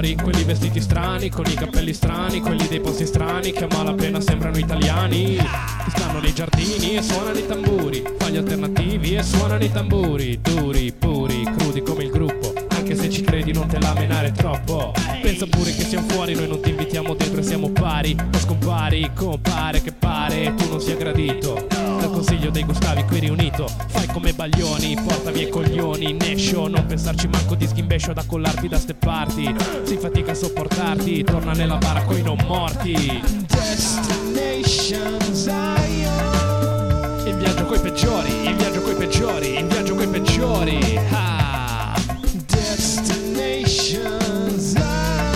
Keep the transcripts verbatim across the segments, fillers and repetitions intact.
fuori, quelli vestiti strani, con i capelli strani, quelli dei posti strani che a malapena sembrano italiani, che stanno nei giardini e suonano i tamburi, fa gli alternativi e suonano i tamburi, duri, puri, crudi come il gruppo, anche se ci credi non te la menare troppo. Pensa pure che siamo fuori, noi non ti invitiamo dentro e siamo pari, o scompari, compare che pare tu non sia gradito dal consiglio dei Gustavi qui riunito. Fai come Baglioni, porta via i coglioni, nescio, non pensarci manco di sghimbescio ad accollarti da ste parti, si fatica a sopportarti, torna nella bara coi non morti. Destination Zion, in viaggio coi peggiori, in viaggio coi peggiori, in viaggio coi peggiori. Ah. Destination Zion,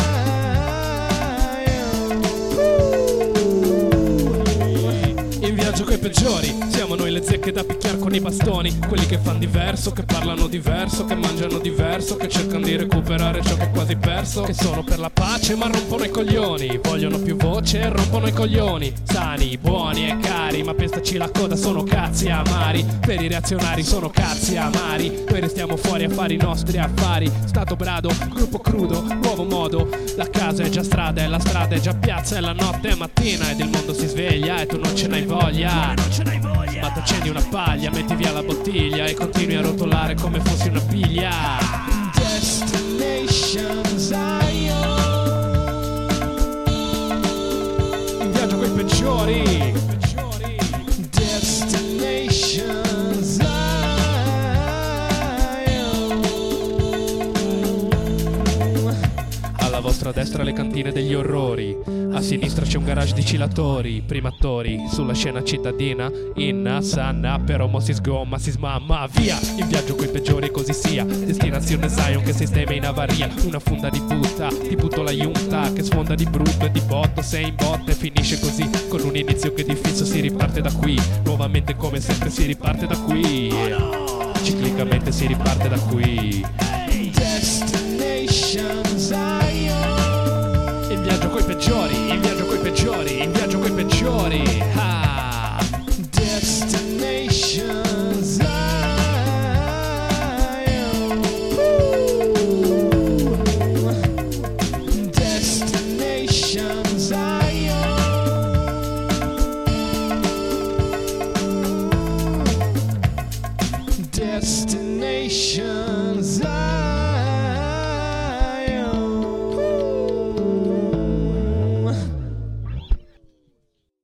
in viaggio coi peggiori. Siamo noi le zecche da picchiare con i bastoni, quelli che fanno diverso, che parlano diverso, che mangiano diverso, che cercano di recuperare ciò che è quasi perso, che sono per la pace ma rompono i coglioni, vogliono più voce e rompono i coglioni. Sani, buoni e cari, ma pestaci la coda, sono cazzi amari. Per i reazionari sono cazzi amari. Noi restiamo fuori a fare i nostri affari. Stato brado, gruppo crudo, nuovo modo. La casa è già strada e la strada è già piazza, e la notte è mattina ed il mondo si sveglia e tu non ce n'hai voglia. Non ce n'hai voglia. Ma t'accendi una paglia, metti via la bottiglia e continui a rotolare come fossi una piglia. Destination Zion, in viaggio coi peggiori. Destination Zion, alla vostra destra le cantine degli orrori, a sinistra c'è un garage di cilatori, prima attori sulla scena cittadina, inna, sanna, però mo si sgomma, si smamma, via, in viaggio coi peggiori e così sia. Destinazione Zion che sistema in avaria, una funda di puta, ti butto la giunta che sfonda di brutto e di botto, sei in botte, finisce così, con un inizio che di fisso si riparte da qui, nuovamente come sempre si riparte da qui, ciclicamente si riparte da qui. Destination Zion, in viaggio coi peggiori, in viaggio coi peggiori, in viaggio coi peggiori. Ah. Destination Zion, Destination Zion, Destination Zion.